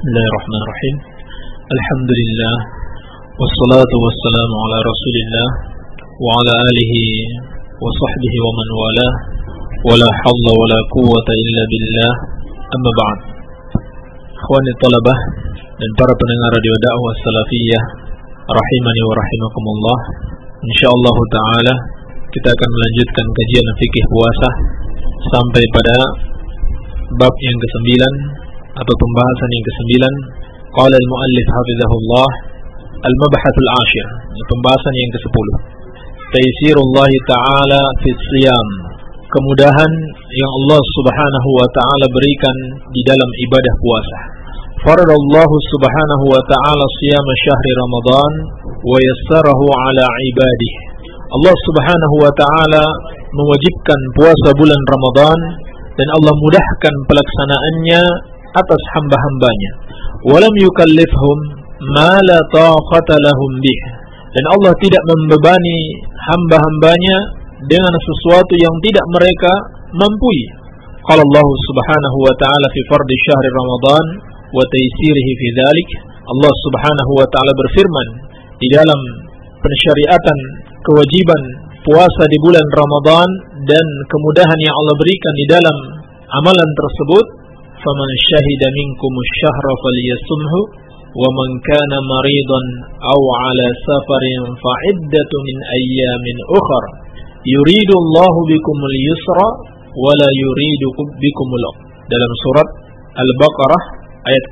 Bismillahirrahmanirrahim. Alhamdulillah. Wassalatu wassalamu ala rasulillah wa ala alihi wa sahbihi wa man wala. Wala hawla wala quwwata illa billah. Amma ba'd. Ikhwani talabah dan para pendengar radio dakwah salafiyah rahimani wa rahimakumullah. Insyaallah ta'ala kita akan melanjutkan kajian fikih puasa sampai pada bab yang ke-9 atau pembahasan yang ke-9. Qala al-muallif hafizahullah al-mabhasul 10, pembahasan yang ke-10. Taysirullah ta'ala fi siyam, kemudahan yang Allah Subhanahu wa ta'ala berikan di dalam ibadah puasa. Faradallahu Subhanahu wa ta'ala siyam syahri Ramadan wa yassarahu ala ibadihi. Allah Subhanahu wa ta'ala mewajibkan puasa bulan Ramadan dan Allah mudahkan pelaksanaannya atas hamba-hambanya. Walam yukallifhum ma la taqata lahum bih, dan Allah tidak membebani hamba-hambanya dengan sesuatu yang tidak mereka mampu. Qala Allah Subhanahu wa ta'ala fi fardhi syahri Ramadan wa taysirihi fi dzalik. Allah Subhanahu wa ta'ala berfirman di dalam pensyariatan kewajiban puasa di bulan Ramadan dan kemudahan yang Allah berikan di dalam amalan tersebut. Faman syahida minkumus syahra falyasumhu wa man kana maridan aw ala safarin fa iddatu min ayyamin ukhra yuridu Allahu bikumul yusra wa la yuridu bikumul usra. Dalam surat Al-Baqarah ayat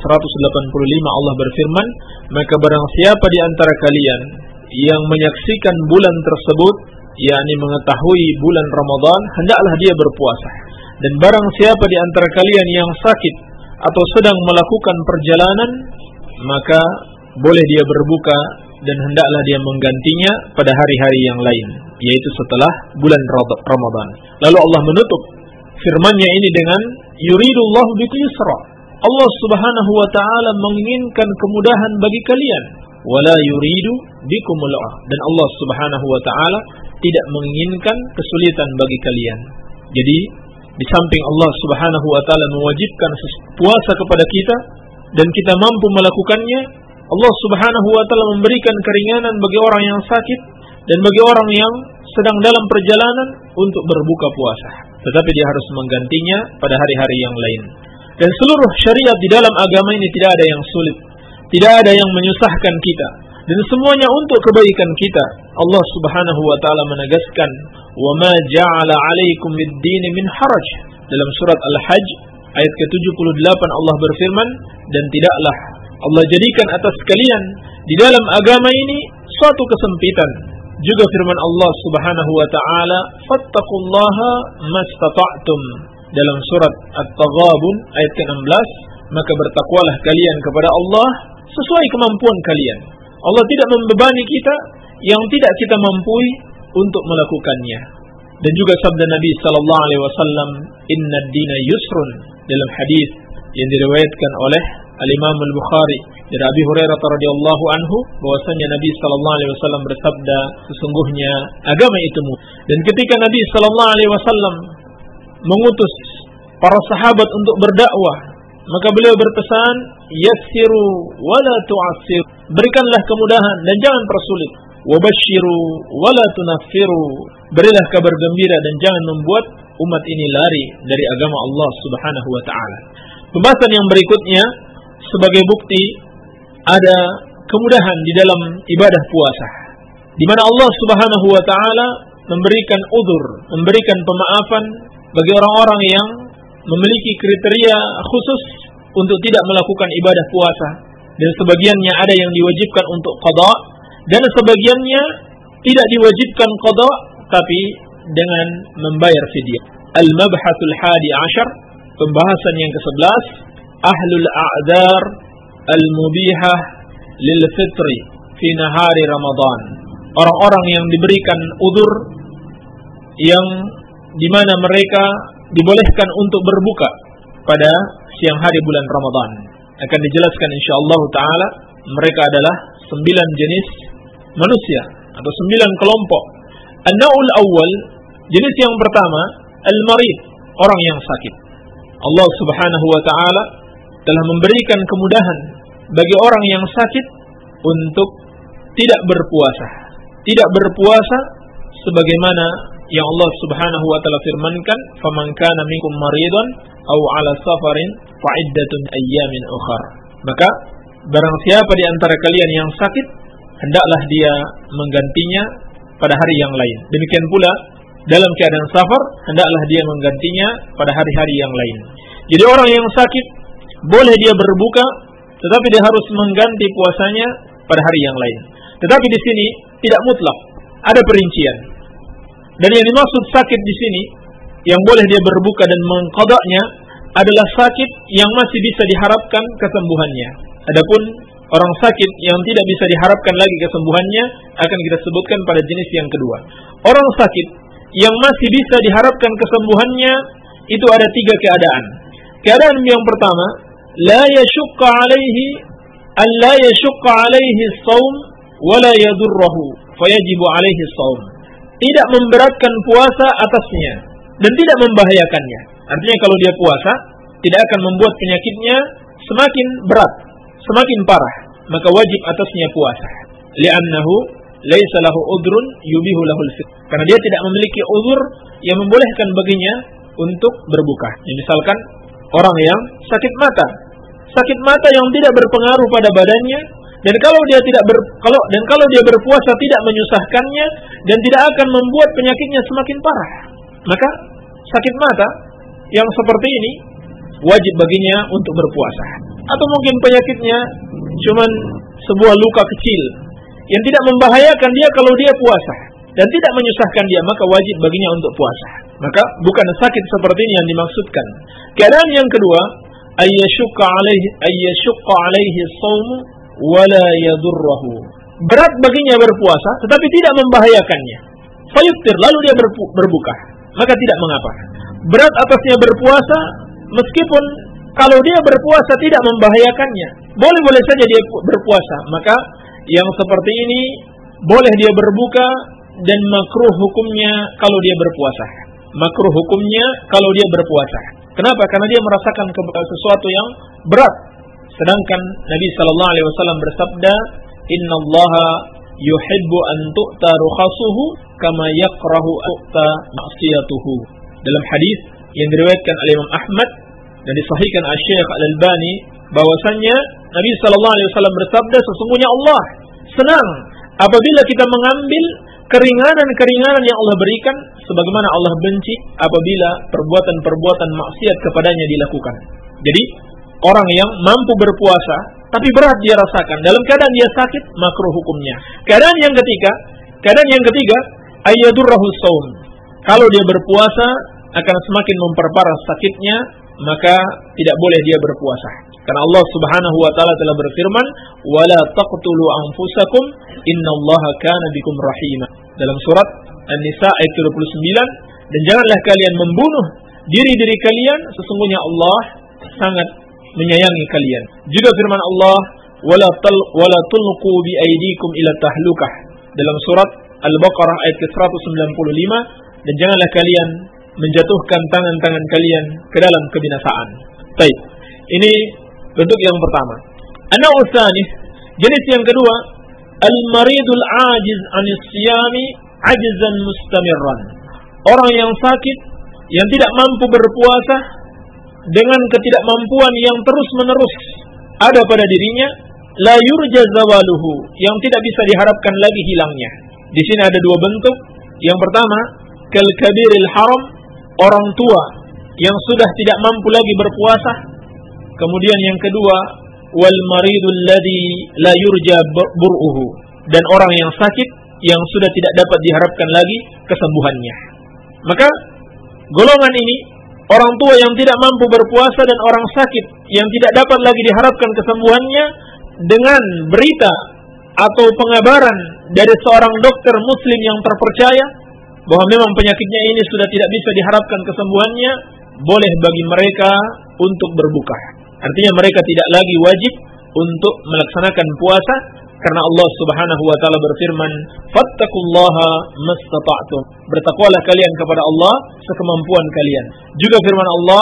ke-185 Allah berfirman, maka barang siapa di antara kalian yang menyaksikan bulan tersebut, yakni mengetahui bulan Ramadan, hendaklah dia berpuasa. Dan barang siapa di antara kalian yang sakit atau sedang melakukan perjalanan, maka boleh dia berbuka dan hendaklah dia menggantinya pada hari-hari yang lain, yaitu setelah bulan Ramadan. Lalu Allah menutup firman-Nya ini dengan yuridullahu bikum yusra. Allah Subhanahu wa ta'ala menginginkan kemudahan bagi kalian. Wala yuridu bikumul usra, dan Allah Subhanahu wa ta'ala tidak menginginkan kesulitan bagi kalian. Jadi di samping Allah Subhanahu wa ta'ala mewajibkan puasa kepada kita dan kita mampu melakukannya, Allah Subhanahu wa ta'ala memberikan keringanan bagi orang yang sakit dan bagi orang yang sedang dalam perjalanan untuk berbuka puasa, tetapi dia harus menggantinya pada hari-hari yang lain. Dan seluruh syariat di dalam agama ini tidak ada yang sulit, tidak ada yang menyusahkan kita, dan semuanya untuk kebaikan kita. Allah Subhanahu wa ta'ala menegaskan, wa ma ja'ala 'alaikum mid-dini min haraj. Dalam surat Al-Hajj ayat ke-78 Allah berfirman, dan tidaklah Allah jadikan atas kalian di dalam agama ini suatu kesempitan. Juga firman Allah Subhanahu wa ta'ala, fattaqullaha mastata'tum. Dalam surat At-Taghabun ayat ke-16, maka bertakwalah kalian kepada Allah sesuai kemampuan kalian. Allah tidak membebani kita yang tidak kita mampu untuk melakukannya. Dan juga sabda Nabi sallallahu alaihi wasallam, "Inna ad-dina yusrun." Dalam hadis yang diriwayatkan oleh Al-Imam Al-Bukhari dari Abi Hurairah radhiyallahu anhu, bahwasanya Nabi sallallahu alaihi wasallam bersabda, sesungguhnya agama itu mudah. Dan ketika Nabi sallallahu alaihi wasallam mengutus para sahabat untuk berdakwah, maka beliau berpesan, yassiru wala tu'assir, berikanlah kemudahan dan jangan persulit. Wabashiru wala tunaffiru, berilah kabar gembira dan jangan membuat umat ini lari dari agama Allah Subhanahu wa ta'ala. Pembahasan yang berikutnya sebagai bukti ada kemudahan di dalam ibadah puasa, di mana Allah Subhanahu wa ta'ala memberikan udzur, memberikan pemaafan bagi orang-orang yang memiliki kriteria khusus untuk tidak melakukan ibadah puasa, dan sebagiannya ada yang diwajibkan untuk qada, dan sebagiannya tidak diwajibkan qada tapi dengan membayar fidyah. Al-mabhasul 11, pembahasan yang ke-11, ahlul a'dzar al-mubihah lil fitri fi nahari Ramadan. Orang-orang yang diberikan udzur yang di mana mereka dibolehkan untuk berbuka pada siang hari bulan Ramadan. Akan dijelaskan insyaallah ta'ala, mereka adalah 9 jenis manusia atau 9 kelompok. An-naw'ul awwal, jenis yang pertama, al-marid, orang yang sakit. Allah Subhanahu wa ta'ala telah memberikan kemudahan bagi orang yang sakit untuk tidak berpuasa. Tidak berpuasa sebagaimana yang Allah Subhanahu wa taala firmankan, "Faman kana minkum maridan aw 'ala safarin fa iddatun ayyamin ukhar." Maka barang siapa di antara kalian yang sakit, hendaklah dia menggantinya pada hari yang lain. Demikian pula dalam keadaan safar, hendaklah dia menggantinya pada hari-hari yang lain. Jadi orang yang sakit boleh dia berbuka, tetapi dia harus mengganti puasanya pada hari yang lain. Tetapi di sini tidak mutlak, ada perincian. Dan yang dimaksud sakit di sini yang boleh dia berbuka dan mengqadanya adalah sakit yang masih bisa diharapkan kesembuhannya. Adapun orang sakit yang tidak bisa diharapkan lagi kesembuhannya akan kita sebutkan pada jenis yang kedua. Orang sakit yang masih bisa diharapkan kesembuhannya itu ada 3 keadaan. Keadaan yang pertama, la yashqa alaihi alla yashqa alaihi as-shaum wa la yadurruhu fayajibu alaihi as-shaum. Tidak memberatkan puasa atasnya dan tidak membahayakannya. Artinya kalau dia puasa tidak akan membuat penyakitnya semakin berat, semakin parah, maka wajib atasnya puasa. Li'annahu laisa lahu udrun yubihu lahul fitr. Karena dia tidak memiliki uzur yang membolehkan baginya untuk berbuka. Misalkan orang yang sakit mata. Sakit mata yang tidak berpengaruh pada badannya, dan kalau dia berpuasa tidak menyusahkannya dan tidak akan membuat penyakitnya semakin parah. Maka sakit mata yang seperti ini wajib baginya untuk berpuasa. Atau mungkin penyakitnya cuman sebuah luka kecil yang tidak membahayakan dia kalau dia puasa dan tidak menyusahkan dia, maka wajib baginya untuk puasa. Maka bukan sakit seperti ini yang dimaksudkan. Keadaan yang kedua, ayyashqa alaihi shaum wa la yadurruhu. Berat baginya berpuasa tetapi tidak membahayakannya. Fayuftir, lalu dia berbuka, maka tidak mengapa. Berat atasnya berpuasa meskipun kalau dia berpuasa tidak membahayakannya, boleh-boleh saja dia berpuasa. Maka yang seperti ini boleh dia berbuka dan makruh hukumnya kalau dia berpuasa. Makruh hukumnya kalau dia berpuasa. Kenapa? Karena dia merasakan sesuatu yang berat. Sedangkan Nabi sallallahu alaihi wasallam bersabda, "Innallaha yuhibbu an tu'ta rukhasuhu kama yakrahu tu'ta ma'siyatuhu." Dalam hadis yang diriwayatkan oleh Imam Ahmad dan disahihkan oleh Syekh Al-Albani, bahwasannya Nabi sallallahu alaihi wasallam bersabda, sesungguhnya Allah senang apabila kita mengambil keringanan-keringanan yang Allah berikan, sebagaimana Allah benci apabila perbuatan-perbuatan maksiat kepadanya dilakukan. Jadi orang yang mampu berpuasa tapi berat dia rasakan dalam keadaan dia sakit, makruh hukumnya. Keadaan yang ketiga ayyadurruhu shaum. Kalau dia berpuasa akan semakin memperparah sakitnya, maka tidak boleh dia berpuasa. Karena Allah Subhanahu wa taala telah berfirman, "Wala taqtulu anfusakum, innallaha kana bikum rahima." Dalam surat An-Nisa ayat 29, dan janganlah kalian membunuh diri-diri kalian, sesungguhnya Allah sangat menyayangi kalian. Juga firman Allah, "Wala tulqu bi aydikum ila tahlukah." Dalam surat Al-Baqarah ayat ke-195, dan janganlah kalian menjatuhkan tangan-tangan kalian ke dalam kebinasaan. Baik. Ini bentuk yang pertama. An-naw' tsani, jenis yang kedua, al-maridul ajiz 'anis siyami 'ajzan mustamirran. Orang yang sakit yang tidak mampu berpuasa dengan ketidakmampuan yang terus-menerus ada pada dirinya, la yurja zawaluhu, yang tidak bisa diharapkan lagi hilangnya. Di sini ada 2 bentuk. Yang pertama, kal kabiril haram, orang tua yang sudah tidak mampu lagi berpuasa. Kemudian yang kedua, wal maridul ladzi la yurja bur'uhu, dan orang yang sakit yang sudah tidak dapat diharapkan lagi kesembuhannya. Maka golongan ini, orang tua yang tidak mampu berpuasa dan orang sakit yang tidak dapat lagi diharapkan kesembuhannya, dengan berita atau pengabaran dari seorang dokter muslim yang terpercaya bahwa memang penyakitnya ini sudah tidak bisa diharapkan kesembuhannya, boleh bagi mereka untuk berbuka. Artinya mereka tidak lagi wajib untuk melaksanakan puasa, karena Allah Subhanahu wa taala berfirman, "Fattaqullaha mastata'tum." Bertakwalah kalian kepada Allah sekemampuan kalian. Juga firman Allah,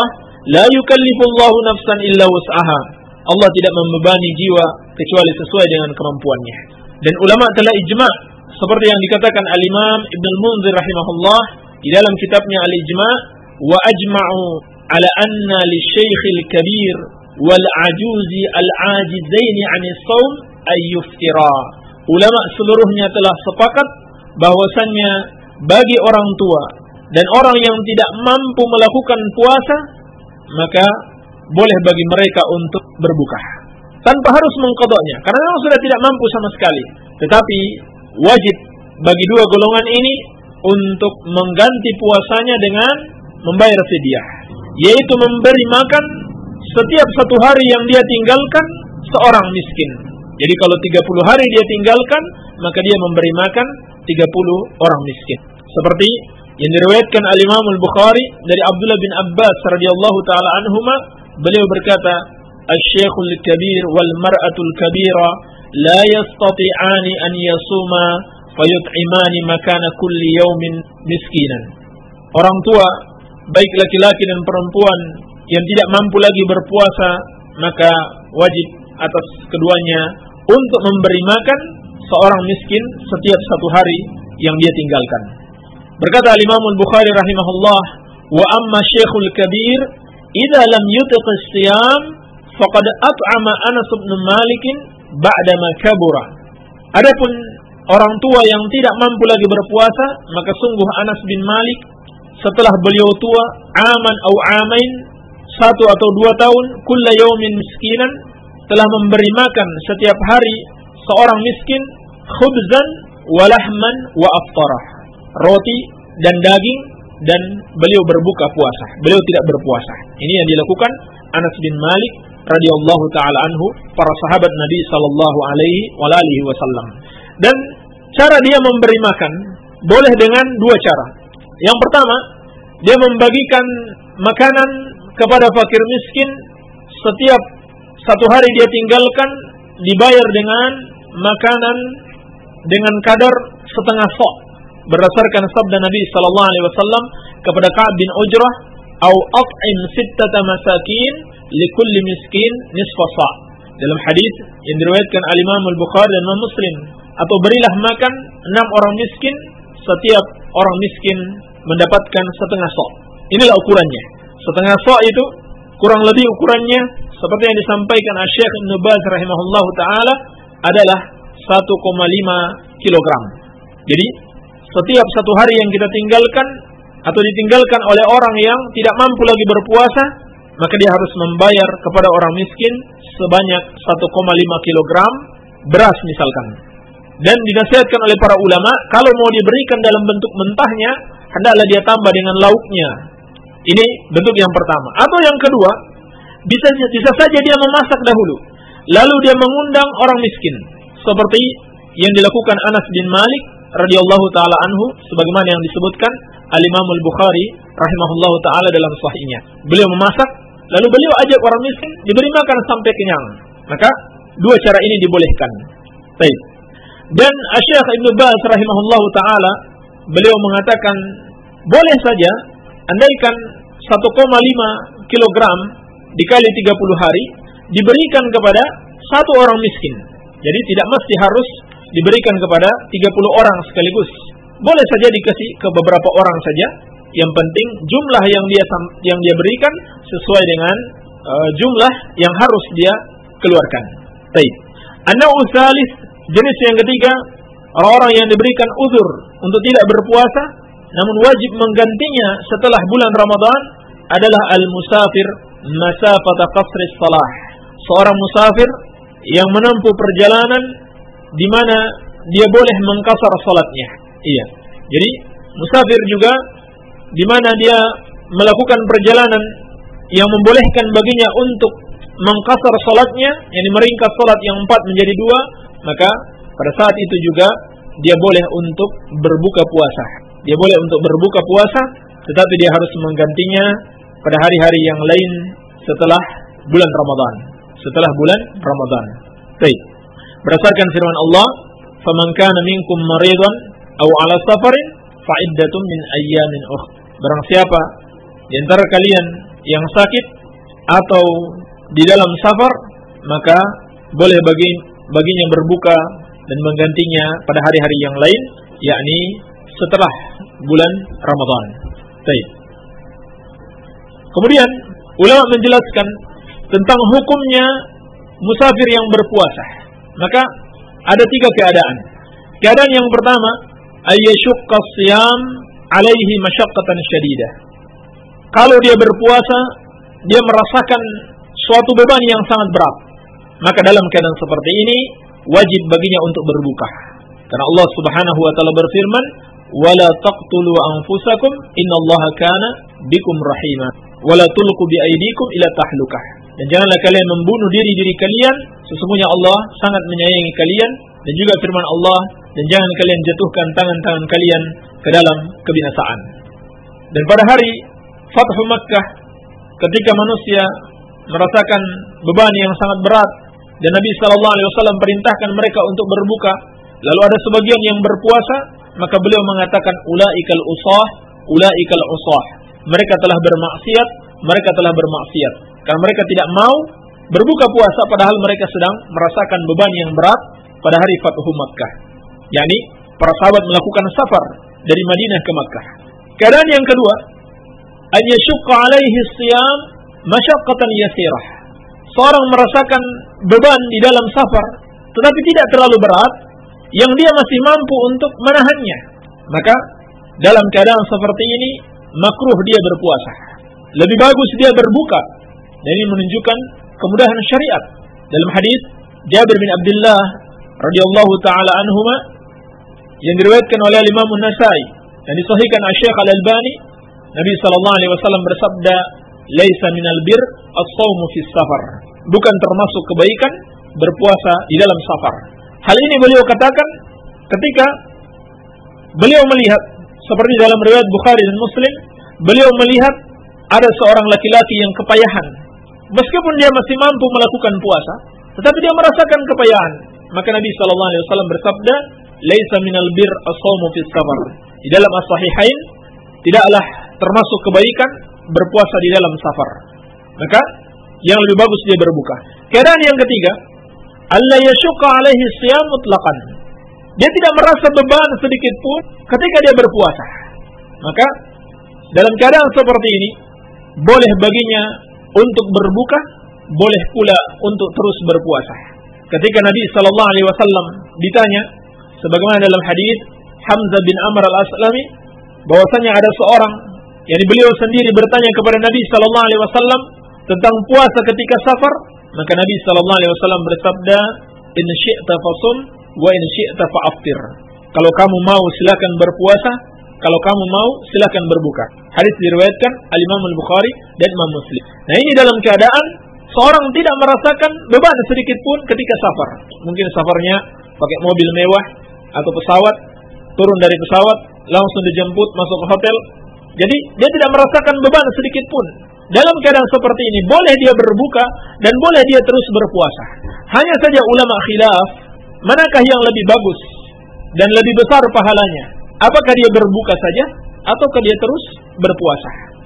La yukallifullahu nafsan illa wus'aha. Allah tidak membebani jiwa kecuali sesuai dengan kemampuannya. Dan ulama telah ijma' seperti yang dikatakan Al-Imam Ibn al-Munzir rahimahullah di dalam kitabnya Al-Ijma', wa ajma'u ala anna lisyaikhil kabir wal ajuzi al-ajizaini 'anis shaum ay yuftira. Ulama seluruhnya telah sepakat bahwasannya bagi orang tua dan orang yang tidak mampu melakukan puasa, maka boleh bagi mereka untuk berbuka tanpa harus mengqadanya, karena memang sudah tidak mampu sama sekali. Tetapi wajib bagi dua golongan ini untuk mengganti puasanya dengan membayar fidyah, yaitu memberi makan setiap satu hari yang dia tinggalkan seorang miskin. Jadi kalau 30 hari dia tinggalkan, maka dia memberi makan 30 orang miskin. Seperti yang diriwayatkan al-Imam al-Bukhari dari Abdullah bin Abbas radhiyallahu taala anhuma, beliau berkata, "Asy-syaikhul kabir wal mar'atul kabira la yastati'ani an yasuma fayut'imani makana kulli yawmin miskinan." Orang tua, baik laki-laki dan perempuan, yang tidak mampu lagi berpuasa, maka wajib atas keduanya untuk memberi makan seorang miskin setiap satu hari yang dia tinggalkan. Berkata Imam Al-Bukhari rahimahullah, wa amma syekhul kabir idza lam yutiq as-siyam faqad at'ama Anas bin Malik ba'da ma kabura. Adapun orang tua yang tidak mampu lagi berpuasa, maka sungguh Anas bin Malik setelah beliau tua, aman au amain, 1 atau 2 tahun, kulla yaumin miskinan, telah memberi makan setiap hari seorang miskin, khubzan wa lahman wa aftarah, roti dan daging, dan beliau berbuka puasa. Beliau tidak berpuasa. Ini yang dilakukan Anas bin Malik radhiyallahu taala anhu, para sahabat Nabi sallallahu alaihi wasallam. Dan cara dia memberi makan boleh dengan 2 cara. Yang pertama, dia membagikan makanan kepada fakir miskin setiap satu hari dia tinggalkan, dibayar dengan makanan dengan kadar setengah sa', berdasarkan sabda Nabi sallallahu alaihi wasallam kepada Ka'ab bin Ujrah, "Au at'im 6 masakin likulli miskin nisfa sa'." Dalam hadis yang diriwayatkan al-Imam Al-Bukhari dan Imam Muslim, atau berilah makan 6 orang miskin, setiap orang miskin mendapatkan setengah sa'. Inilah ukurannya. Setengah sa' itu kurang lebih ukurannya seperti yang disampaikan Syekh Ibn Baz rahimahullahu taala adalah 1,5 kilogram. Jadi setiap satu hari yang kita tinggalkan atau ditinggalkan oleh orang yang tidak mampu lagi berpuasa, maka dia harus membayar kepada orang miskin sebanyak 1,5 kilogram beras misalkan. Dan dinasihatkan oleh para ulama, kalau mau diberikan dalam bentuk mentahnya, hendaklah dia tambah dengan lauknya. Ini bentuk yang pertama. Atau yang kedua, bisa saja dia memasak dahulu, lalu dia mengundang orang miskin, seperti yang dilakukan Anas bin Malik radhiyallahu taala anhu, sebagaimana yang disebutkan Al-Imam Al-Bukhari rahimahullahu taala dalam sahihnya. Beliau memasak, lalu beliau ajak orang miskin, diberi makan sampai kenyang. Maka 2 cara ini dibolehkan. Baik. Dan Syekh Ibn Baz rahimahullahu taala, beliau mengatakan boleh saja andaikan 1,5 kilogram dikali 30 hari diberikan kepada 1 orang miskin. Jadi tidak mesti harus diberikan kepada 30 orang sekaligus. Boleh saja dikasih ke beberapa orang saja. Yang penting jumlah yang dia berikan sesuai dengan jumlah yang harus dia keluarkan. Baik. An-naw'u tsalits, jenis yang ketiga, orang-orang yang diberikan uzur untuk tidak berpuasa namun wajib menggantinya setelah bulan Ramadan adalah al-musafir masafata qasri shalah. Seorang musafir yang menempuh perjalanan di mana dia boleh mengqasar salatnya. Iya. Jadi musafir juga di mana dia melakukan perjalanan yang membolehkan baginya untuk mengqasar salatnya, yakni meringkas salat yang 4 menjadi 2, maka pada saat itu juga dia boleh untuk berbuka puasa. Dia boleh untuk berbuka puasa, tetapi dia harus menggantinya pada hari-hari yang lain setelah bulan Ramadan. Setelah bulan Ramadan. Baik. Berdasarkan firman Allah, "Faman kana minkum maridan aw 'ala safarin fa iddatun min ayyamin ukhra." Barang siapa di antara kalian yang sakit atau di dalam safar, maka boleh baginya berbuka dan menggantinya pada hari-hari yang lain, yakni setelah bulan Ramadan. Baik. Kemudian ulama menjelaskan tentang hukumnya musafir yang berpuasa. Maka ada 3 keadaan. Keadaan yang pertama, ayyashqa as-siyam alaihi masyaqqatan syadidah. Kalau dia berpuasa, dia merasakan suatu beban yang sangat berat. Maka dalam keadaan seperti ini wajib baginya untuk berbuka. Karena Allah Subhanahu wa taala berfirman, "Wala taqtulu anfusakum innallaha kana bikum rahima, wala tulqu biaydikum ila tahlukah." Dan janganlah kalian membunuh diri-diri kalian, sesungguhnya Allah sangat menyayangi kalian. Dan juga firman Allah, dan jangan kalian jatuhkan tangan-tangan kalian ke dalam kebinasaan. Dan pada hari Fathu Makkah, ketika manusia merasakan beban yang sangat berat, dan Nabi SAW perintahkan mereka untuk berbuka, lalu ada sebagian yang berpuasa, maka beliau mengatakan, ulaikal usah. Mereka telah bermaksiat. Karena mereka tidak mau berbuka puasa, padahal mereka sedang merasakan beban yang berat pada hari Fathu Makkah. yakni para sahabat melakukan safar dari Madinah ke Makkah. Keadaan yang kedua, an yashqa alaihi siyam masyaqqatan yasirah. Seorang merasakan beban di dalam safar, tetapi tidak terlalu berat, yang dia masih mampu untuk menahannya. Maka dalam keadaan seperti ini, makruh dia berpuasa. Lebih bagus dia berbuka. Dan ini menunjukkan kemudahan syariat. Dalam hadis Jabir bin Abdullah radhiyallahu taala anhuma yang diriwayatkan oleh Imam An-Nasa'i dan disahihkan Syekh Al-Albani, Nabi sallallahu alaihi wasallam bersabda, "Laisa minal bir as-shaumu fi safar." Bukan termasuk kebaikan berpuasa di dalam safar. Hal ini beliau katakan ketika beliau melihat, seperti dalam riwayat Bukhari dan Muslim, beliau melihat ada seorang laki-laki yang kepayahan. Meskipun dia masih mampu melakukan puasa, tetapi dia merasakan kepayahan. Maka Nabi sallallahu alaihi wasallam bersabda, "Laisa minal bir as-shaumu fi safar." Di dalam as-sahihain, tidaklah termasuk kebaikan berpuasa di dalam safar. Maka yang lebih bagus dia berbuka. Keadaan yang ketiga, alla yashqa alaihi siyam mutlaqan. Dia tidak merasa beban sedikit pun ketika dia berpuasa. Maka dalam keadaan seperti ini, boleh baginya untuk berbuka, boleh pula untuk terus berpuasa. Ketika Nabi sallallahu alaihi wasallam ditanya, sebagaimana dalam hadis Hamzah bin Amr al-Aslami, bahwasanya ada seorang, yakni beliau sendiri bertanya kepada Nabi sallallahu alaihi wasallam tentang puasa ketika safar, maka Nabi sallallahu alaihi wasallam bersabda, "In syi'ta fasum wa in syi'ta fa'aftir." Kalau kamu mau silakan berpuasa, kalau kamu mau silakan berbuka. Hadis diriwayatkan Al-Imam Al-Bukhari dan Imam Muslim. Nah, ini dalam keadaan seorang tidak merasakan beban sedikit pun ketika safar. Mungkin safarnya pakai mobil mewah atau pesawat, turun dari pesawat langsung dijemput masuk ke hotel. Jadi dia tidak merasakan beban sedikit pun. Dalam keadaan seperti ini boleh dia berbuka dan boleh dia terus berpuasa. Hanya saja ulama khilaf, manakah yang lebih bagus dan lebih besar pahalanya? Apakah dia berbuka saja ataukah dia terus berpuasa?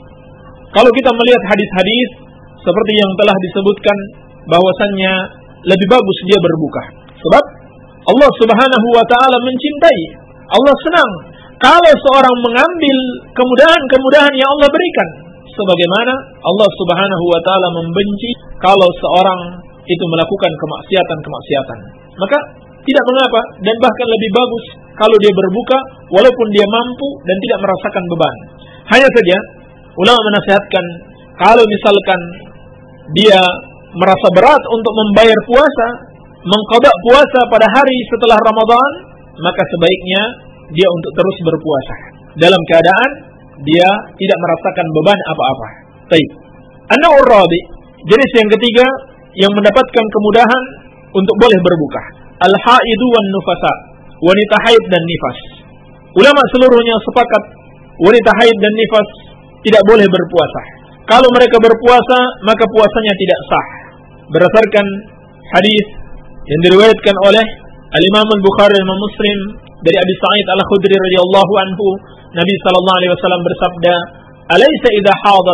Kalau kita melihat hadis-hadis seperti yang telah disebutkan, bahwasannya lebih bagus dia berbuka. Sebab Allah Subhanahu wa taala mencintai, Allah senang kalau seorang mengambil kemudahan-kemudahan yang Allah berikan, sebagaimana Allah Subhanahu wa taala membenci kalau seorang itu melakukan kemaksiatan-kemaksiatan. Maka tidak mengapa dan bahkan lebih bagus kalau dia berbuka walaupun dia mampu dan tidak merasakan beban. Hanya saja ulama menasihatkan, kalau misalkan dia merasa berat untuk membayar puasa, mengqada puasa pada hari setelah Ramadan, maka sebaiknya dia untuk terus berpuasa dalam keadaan dia tidak merasakan beban apa-apa. Baik. An-naw'ur rabi', jenis yang ketiga yang mendapatkan kemudahan untuk boleh berbuka. Al-haidu wan nufasa, wanita haid dan nifas. Ulama seluruhnya sepakat wanita haid dan nifas tidak boleh berpuasa. Kalau mereka berpuasa, maka puasanya tidak sah. Berdasarkan hadis yang diriwayatkan oleh Al-Imam Al-Bukhari dan Imam Muslim dari Abi Sa'id Al-Khudri radhiyallahu anhu, Nabi sallallahu alaihi wasallam bersabda, "Alaysa idza hadat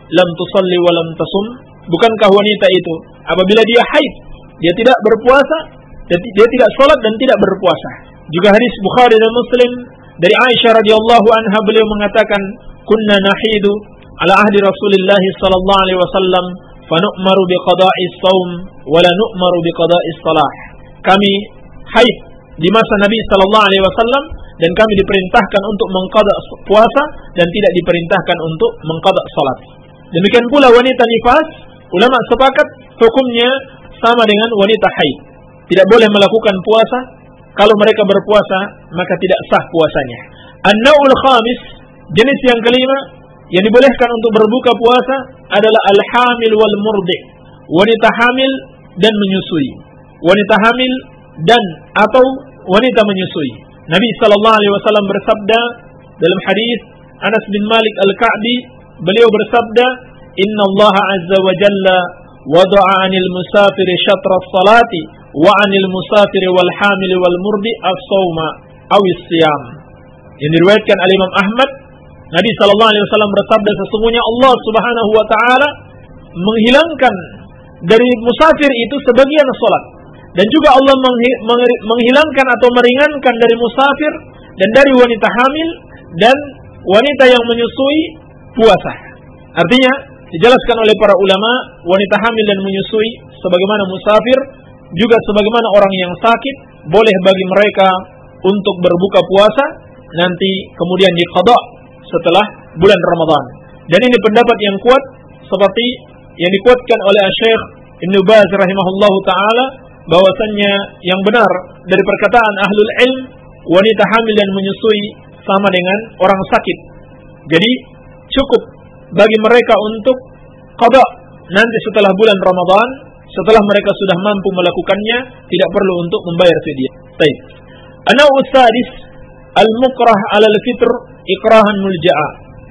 lam tusalli wa lam tasum? Bukankah wanita itu apabila dia haid, dia tidak berpuasa, dia tidak salat dan tidak berpuasa? Juga hadis Bukhari dan Muslim dari Aisyah radhiyallahu anha, beliau mengatakan, "Kunna nahidu ala ahdi Rasulillah sallallahu alaihi wasallam fa nu'maru bi qada'is shaum wa la nu'maru bi qada'is shalah." Kami haid di masa Nabi sallallahu alaihi wasallam dan kami diperintahkan untuk mengqada puasa dan tidak diperintahkan untuk mengqada salat. Demikian pula wanita nifas, ulama sepakat hukumnya sama dengan wanita haid. Tidak boleh melakukan puasa. Kalau mereka berpuasa, maka tidak sah puasanya. An-naw'ul khamis, jenis yang kelima yang dibolehkan untuk berbuka puasa adalah al-hamil wal murdi', wanita hamil dan menyusui. Wanita hamil dan atau wanita menyusui. Nabi sallallahu alaihi wasallam bersabda dalam hadis Anas bin Malik Al-Ka'bi, beliau bersabda, "Inna Allah azza wa jalla wada'a 'anil musafiri syatra as-salati wa 'anil musafiri wal hamil wal murdi as-shauma aw as-siyam." Yang diriwayatkan oleh Imam Ahmad, Nabi sallallahu alaihi wasallam bersabda, sesungguhnya Allah Subhanahu wa taala menghilangkan dari musafir itu sebagian salat, dan juga Allah menghilangkan atau meringankan dari musafir dan dari wanita hamil dan wanita yang menyusui puasa. Artinya dijelaskan oleh para ulama, wanita hamil dan menyusui sebagaimana musafir, juga sebagaimana orang yang sakit, boleh bagi mereka untuk berbuka puasa nanti kemudian diqada setelah bulan Ramadan. Dan ini pendapat yang kuat seperti yang dikuatkan oleh Syekh Ibnu Baz rahimahullahu taala, bahwasannya yang benar dari perkataan ahlul ilm, wanita hamil dan menyusui sama dengan orang sakit. Jadi cukup bagi mereka untuk qada nanti setelah bulan Ramadan, setelah mereka sudah mampu melakukannya, tidak perlu untuk membayar fidyah. Baik. An-naw'us sadis al-mukrah 'ala al-fitr ikrahan mulja'a.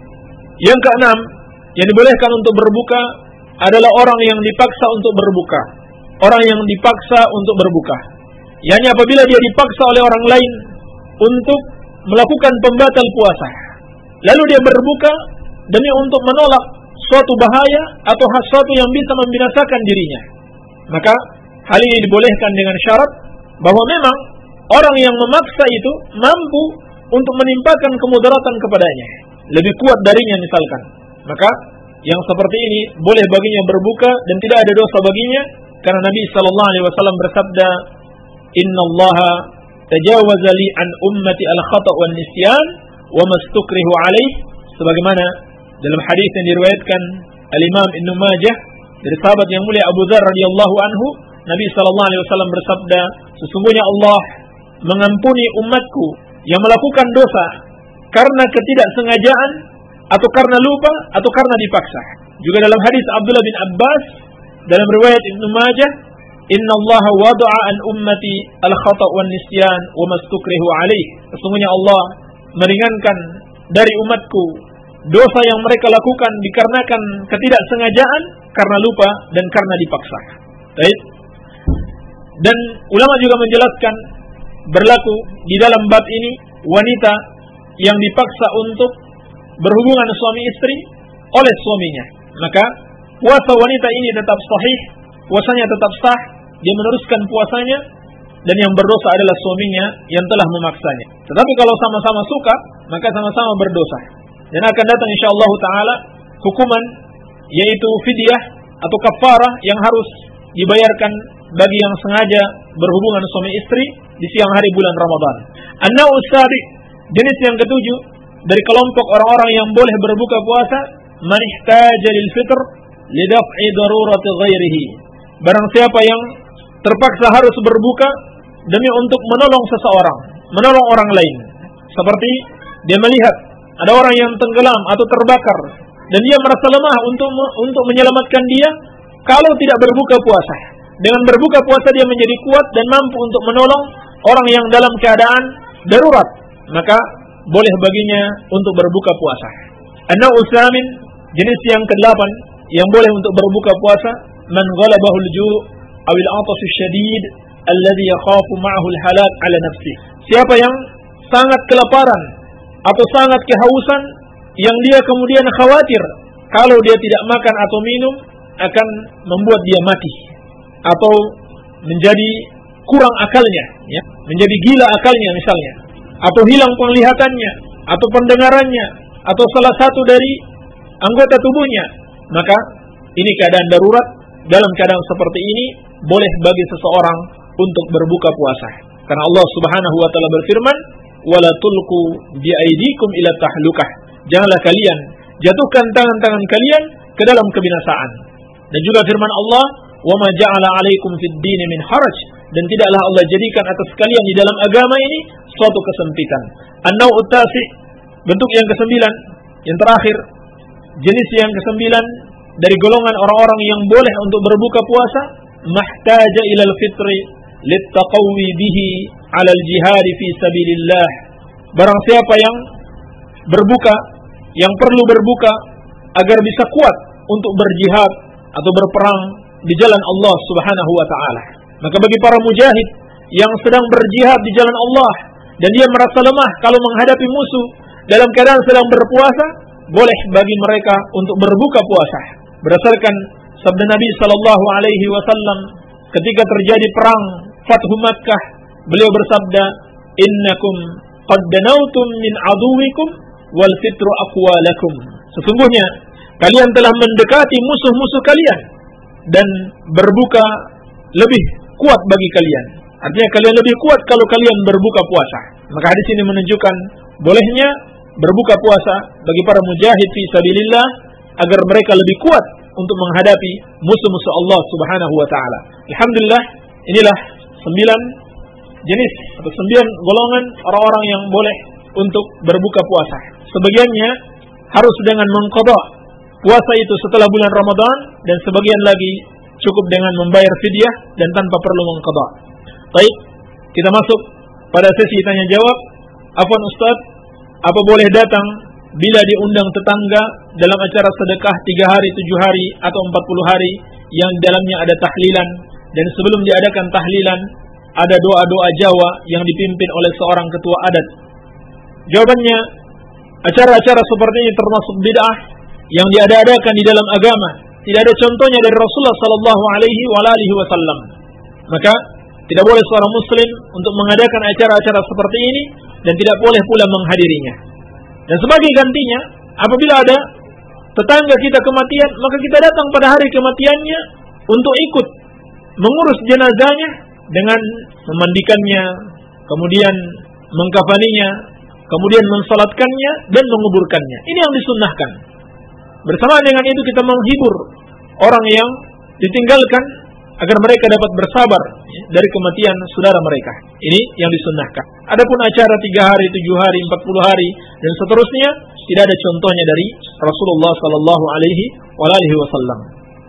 Yang keenam yang dibolehkan untuk berbuka adalah orang yang dipaksa untuk berbuka. Orang yang dipaksa untuk berbuka, yakni apabila dia dipaksa oleh orang lain untuk melakukan pembatal puasa, lalu dia berbuka demi untuk menolak suatu bahaya atau sesuatu yang bisa membinasakan dirinya, maka hal ini dibolehkan dengan syarat bahwa memang orang yang memaksa itu mampu untuk menimpakan kemudaratan kepadanya, lebih kuat darinya misalkan. Maka yang seperti ini boleh baginya berbuka dan tidak ada dosa baginya, karena Nabi sallallahu alaihi wasallam bersabda, "Innallaha tajawaza li an ummati al-khata' wan nisyan wa mastukrihu alaih." Sebagaimana dalam hadis yang diriwayatkan Al-Imam Ibnu Majah dari sahabat yang mulia Abu Dzar radhiyallahu anhu, Nabi sallallahu alaihi wasallam bersabda, "Sesungguhnya Allah mengampuni umatku yang melakukan dosa karena ketidaksengajaan atau karena lupa atau karena dipaksa." Juga dalam hadis Abdullah bin Abbas dalam riwayat Ibnu Majah, "Inna Allah wada'a an ummati al-khata' wan nisyan wa mastukrihu alaih." Sesungguhnya Allah meringankan dari umatku dosa yang mereka lakukan dikarenakan ketidaksengajaan, karena lupa dan karena dipaksa. Baik. Dan ulama juga menjelaskan berlaku di dalam bab ini wanita yang dipaksa untuk berhubungan suami istri oleh suaminya, maka puasa wanita ini tetap sahih, puasanya tetap sah, dia meneruskan puasanya, dan yang berdosa adalah suaminya yang telah memaksanya. Tetapi kalau sama-sama suka, maka sama-sama berdosa. Dan akan datang insyaallah taala hukuman, yaitu fidyah atau kafarah yang harus dibayarkan bagi yang sengaja berhubungan suami istri di siang hari bulan Ramadan. An-naw'us sabi, jenis yang ketujuh dari kelompok orang-orang yang boleh berbuka puasa, man ihtaja lil fitr lidaf'i darurati ghairihi. Barang siapa yang terpaksa harus berbuka demi untuk menolong seseorang, menolong orang lain. Seperti dia melihat ada orang yang tenggelam atau terbakar dan dia merasa lemah untuk menyelamatkan dia, kalau tidak berbuka puasa. Dengan berbuka puasa dia menjadi kuat dan mampu untuk menolong orang yang dalam keadaan darurat, maka boleh baginya untuk berbuka puasa. An-naw'us tsamin, jenis yang ke-8 yang boleh untuk berbuka puasa, man ghalabahu al-ju' aw al-'atash ash-shadid alladhi yakhafu ma'ahu al-halak 'ala nafsihi. Siapa yang sangat kelaparan atau sangat kehausan yang dia kemudian khawatir kalau dia tidak makan atau minum akan membuat dia mati atau menjadi kurang akalnya, ya, menjadi gila akalnya misalnya, atau hilang penglihatannya, atau pendengarannya, atau salah satu dari anggota tubuhnya, maka ini keadaan darurat. Dalam keadaan seperti ini boleh bagi seseorang untuk berbuka puasa, karena Allah Subhanahu wa taala berfirman, "Wala tulqu biaidikum ila tahlukah." Janganlah kalian jatuhkan tangan-tangan kalian ke dalam kebinasaan. Dan juga firman Allah, "Wa ma ja'ala 'alaikum fid din min haraj." Dan tidaklah Allah jadikan atas kalian di dalam agama ini suatu kesempitan. An-naw'ut tasi', bentuk yang ke-9, yang terakhir, jenis yang ke-9 dari golongan orang-orang yang boleh untuk berbuka puasa, mahtaja ilal fitri littaqawi bihi 'alal jihad fi sabilillah. Barang siapa yang berbuka, yang perlu berbuka agar bisa kuat untuk berjihad atau berperang di jalan Allah Subhanahu wa taala. Maka bagi para mujahid yang sedang berjihad di jalan Allah dan dia merasa lemah kalau menghadapi musuh dalam keadaan sedang berpuasa, boleh bagi mereka untuk berbuka puasa. Berdasarkan sabda Nabi sallallahu alaihi wasallam ketika terjadi perang Fathu Makkah, beliau bersabda, "Innakum qad danautum min aduwikum wal fitru aqwa lakum." Sesungguhnya kalian telah mendekati musuh-musuh kalian dan berbuka lebih kuat bagi kalian. Artinya kalian lebih kuat kalau kalian berbuka puasa. Maka hadis ini menunjukkan bolehnya berbuka puasa bagi para mujahid fi sabilillah agar mereka lebih kuat untuk menghadapi musuh-musuh Allah Subhanahu wa taala. Alhamdulillah, inilah 9 jenis atau 9 golongan orang-orang yang boleh untuk berbuka puasa. Sebagiannya harus dengan mengqadha puasa itu setelah bulan Ramadan, dan sebagian lagi cukup dengan membayar fidyah dan tanpa perlu mengqadha. Baik, kita masuk pada sesi tanya jawab. Afwan Ustaz, apa boleh datang bila diundang tetangga dalam acara sedekah 3 hari, 7 hari atau 40 hari yang dalamnya ada tahlilan, dan sebelum diadakan tahlilan ada doa-doa Jawa yang dipimpin oleh seorang ketua adat? Jawabannya, acara-acara seperti ini termasuk bid'ah yang diada-adakan di dalam agama. Tidak ada contohnya dari Rasulullah sallallahu alaihi wasallam. Maka tidak boleh seorang muslim untuk mengadakan acara-acara seperti ini, dan tidak boleh pula menghadirinya. Dan sebagai gantinya, apabila ada tetangga kita kematian, maka kita datang pada hari kematiannya untuk ikut mengurus jenazahnya dengan memandikannya, kemudian mengkafaninya, kemudian mensalatkannya dan menguburkannya. Ini yang disunnahkan. Bersamaan dengan itu kita menghibur orang yang ditinggalkan agar mereka dapat bersabar dari kematian saudara mereka. Ini yang disunnahkan. Adapun acara 3 hari, 7 hari, 40 hari dan seterusnya tidak ada contohnya dari Rasulullah sallallahu alaihi wasallam.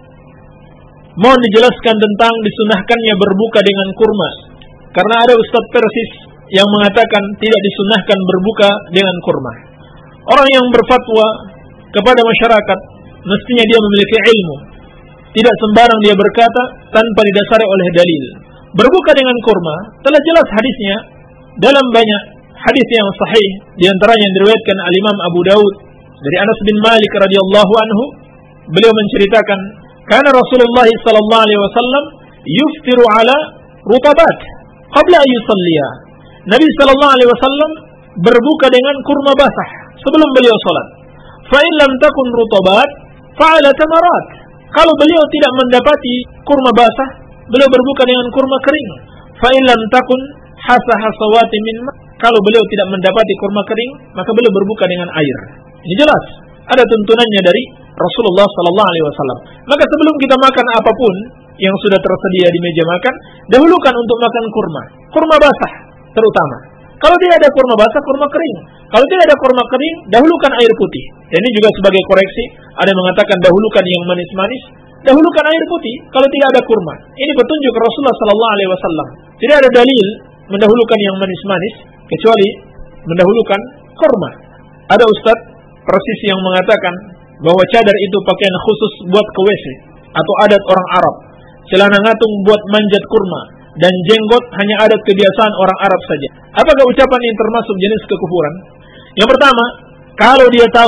Mohon dijelaskan tentang disunnahkannya berbuka dengan kurma, karena ada ustaz Persis yang mengatakan tidak disunnahkan berbuka dengan kurma. Orang yang berfatwa kepada masyarakat mestinya dia memiliki ilmu. Tidak sembarang dia berkata tanpa didasari oleh dalil. Berbuka dengan kurma telah jelas hadisnya dalam banyak hadis yang sahih, di antaranya yang diriwayatkan al-Imam Abu Daud dari Anas bin Malik radhiyallahu anhu. Beliau menceritakan, kana Rasulullah sallallahu alaihi wasallam yuftiru ala rutabat qabla an yusalliya. Nabi sallallahu alaihi wasallam berbuka dengan kurma basah sebelum beliau salat. Fa in lam takun rutabat fa ala tamarat. Kalau beliau tidak mendapati kurma basah, beliau berbuka dengan kurma kering. Fa in lam takun hasahasawati min ma. Kalau beliau tidak mendapati kurma kering, maka beliau berbuka dengan air. Ini jelas ada tuntunannya dari Rasulullah sallallahu alaihi wasallam. Maka sebelum kita makan apapun yang sudah tersedia di meja makan, dahulukan untuk makan kurma basah terutama. Kalau tidak ada kurma basah, kurma kering. Kalau tidak ada kurma kering, dahulukan air putih. Dan ini juga sebagai koreksi, ada yang mengatakan dahulukan yang manis-manis, dahulukan air putih kalau tidak ada kurma. Ini petunjuk Rasulullah sallallahu alaihi wasallam. Tidak ada dalil mendahulukan yang manis-manis kecuali mendahulukan kurma. Ada ustaz Persis yang mengatakan bahwa cadar itu pakaian khusus buat ke WC, atau adat orang Arab. Celana ngatung buat manjat kurma, dan jenggot hanya adat kebiasaan orang Arab saja. Apakah ucapan ini termasuk jenis kekufuran? Yang pertama, kalau dia tahu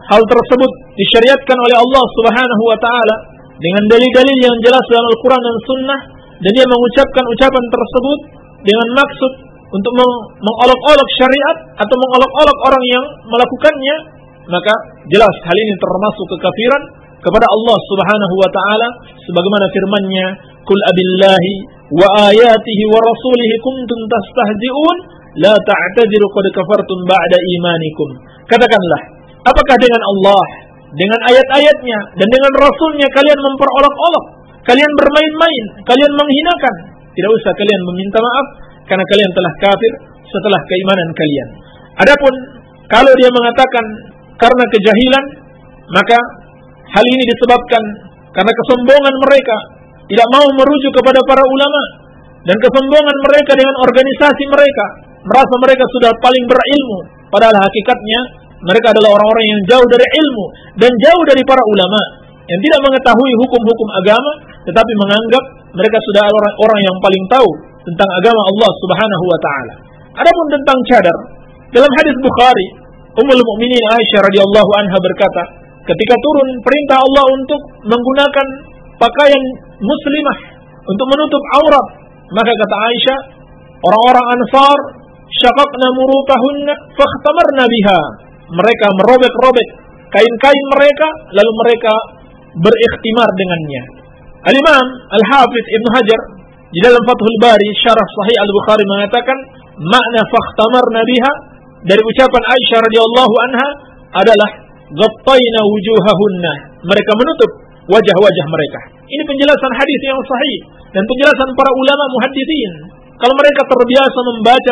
hal tersebut disyariatkan oleh Allah Subhanahu wa taala dengan dalil-dalil yang jelas dalam Al-Qur'an dan Sunnah, dan dia mengucapkan ucapan tersebut dengan maksud untuk mengolok-olok syariat atau mengolok-olok orang yang melakukannya, maka jelas hal ini termasuk kekafiran kepada Allah Subhanahu wa taala, sebagaimana firman-Nya, "Qul abillahi wa ayatihi wa rasulihi kuntum tastahzi'un la ta'tadiru qad kafartum ba'da imanikum." Katakanlah, apakah dengan Allah, dengan ayat-ayatnya dan dengan Rasulnya kalian memperolok-olok, kalian bermain-main, kalian menghinakan? Tidak usah kalian meminta maaf, karena kalian telah kafir setelah keimanan kalian. Adapun kalau dia mengatakan karena kejahilan, maka hal ini disebabkan karena kesombongan mereka, tidak mau merujuk kepada para ulama, dan kesombongan mereka dengan organisasi mereka, merasa mereka sudah paling berilmu, padahal hakikatnya mereka adalah orang-orang yang jauh dari ilmu dan jauh dari para ulama, yang tidak mengetahui hukum-hukum agama, tetapi menganggap mereka sudah orang yang paling tahu tentang agama Allah Subhanahu wa taala. Adapun tentang cadar, dalam hadis Bukhari, Ummul Mukminin Aisyah radhiyallahu anha berkata, ketika turun perintah Allah untuk menggunakan pakaian muslimah untuk menutup aurat, maka kata Aisyah, orang-orang Ansar syaqaqna murutahunna fakhtamarna biha. Mereka merobek-robek kain-kain mereka, lalu mereka berikhtimar dengannya. Al-Imam Al-Hafiz Ibnu Hajar di dalam Fathul Bari syarah Sahih Al-Bukhari mengatakan, makna fakhtamarna biha dari ucapan Aisyah radhiyallahu anha adalah ghattayna wujuhahunna, mereka menutup wajah-wajah mereka. Ini penjelasan hadis yang sahih dan penjelasan para ulama muhadditsin. Kalau mereka terbiasa membaca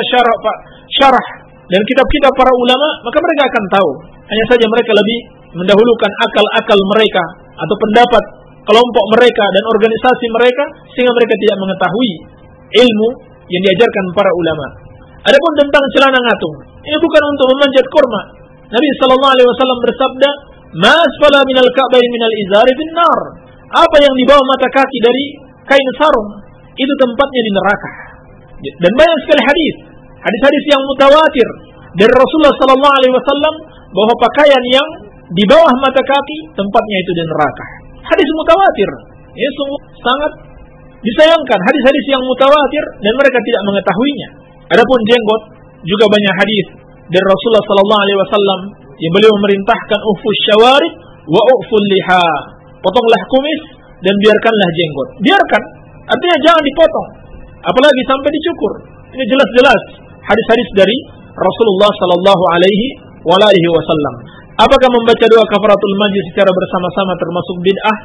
syarah dan kitab-kitab para ulama, maka mereka akan tahu. Hanya saja mereka lebih mendahulukan akal-akal mereka atau pendapat kelompok mereka dan organisasi mereka, sehingga mereka tidak mengetahui ilmu yang diajarkan para ulama. Adapun tentang celana ngatung, ini bukan untuk memanjat kurma. Nabi sallallahu alaihi wasallam bersabda, "Ma asfala minal ka'bayn minal izari finnar." Apa yang di bawah mata kaki dari kain sarung, itu tempatnya di neraka. Dan banyak sekali hadis-hadis yang mutawatir dari Rasulullah sallallahu alaihi wasallam bahwa pakaian yang di bawah mata kaki tempatnya itu di neraka. Hadis mutawatir. Ini sungguh sangat disayangkan hadis-hadis yang mutawatir dan mereka tidak mengetahuinya. Adapun jenggot, juga banyak hadis dari Rasulullah sallallahu alaihi wasallam yang beliau memerintahkan ufus syawarib wa uful liha. Potonglah kumis dan biarkanlah jenggot. Biarkan, artinya jangan dipotong, apalagi sampai dicukur. Ini jelas-jelas hadis-hadis dari Rasulullah sallallahu alaihi wasallam. Apakah membaca doa kafaratul majlis secara bersama-sama termasuk bid'ah?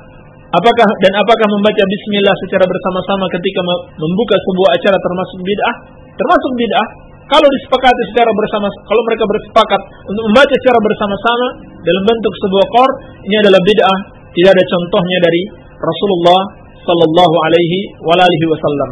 Apakah membaca bismillah secara bersama-sama ketika membuka sebuah acara termasuk bid'ah? Termasuk bid'ah kalau disepakati secara bersama, kalau mereka bersepakat untuk membaca secara bersama-sama dalam bentuk sebuah qor, ini adalah bid'ah. Tidak ada contohnya dari Rasulullah sallallahu alaihi wasallam.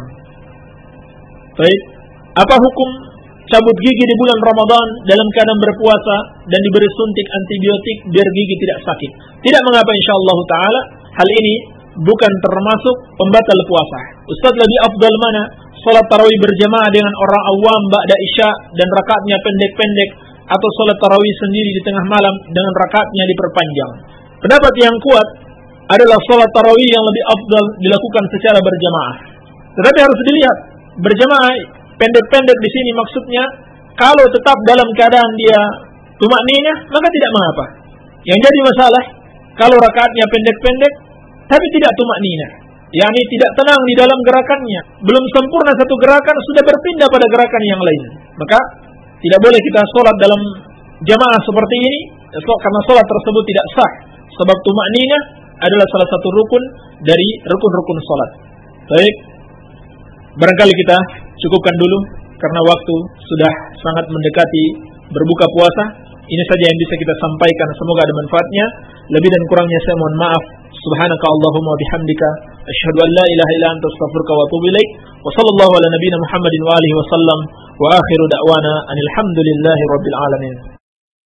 Baik, apa hukum cabut gigi di bulan Ramadan dalam keadaan berpuasa dan diberi suntik antibiotik biar gigi tidak sakit? Tidak mengapa insyaallah taala. Hal ini bukan termasuk pembatal puasa. Ustaz, lebih afdal mana? Salat tarawih berjamaah dengan orang awam ba'da isya dan rakaatnya pendek-pendek, atau salat tarawih sendiri di tengah malam dengan rakaatnya diperpanjang? Pendapat yang kuat adalah salat tarawih yang lebih afdal dilakukan secara berjamaah. Tetapi harus dilihat, berjamaah pendek-pendek di sini maksudnya kalau tetap dalam keadaan dia tumakninah, maka tidak mengapa. Yang jadi masalah kalau rakaatnya pendek-pendek tapi tidak tumakninah, yakni tidak tenang di dalam gerakannya, belum sempurna satu gerakan sudah berpindah pada gerakan yang lain, maka tidak boleh kita sholat dalam jamaah seperti ini, karena sholat tersebut tidak sah. Sebab tumakninah adalah salah satu rukun dari rukun-rukun sholat. Baik, barangkali kita cukupkan dulu karena waktu sudah sangat mendekati berbuka puasa. Ini saja yang bisa kita sampaikan, semoga ada manfaatnya. Lebih dan kurangnya saya mohon maaf. Subhanaka Allahumma bihamdika asyhadu an la ilaha illa anta astaghfiruka wa atubu ilaik. Wa sallallahu ala nabiyyina Muhammadin wa alihi wa sallam wa akhiru da'wana anil hamdulillahi rabbil alamin.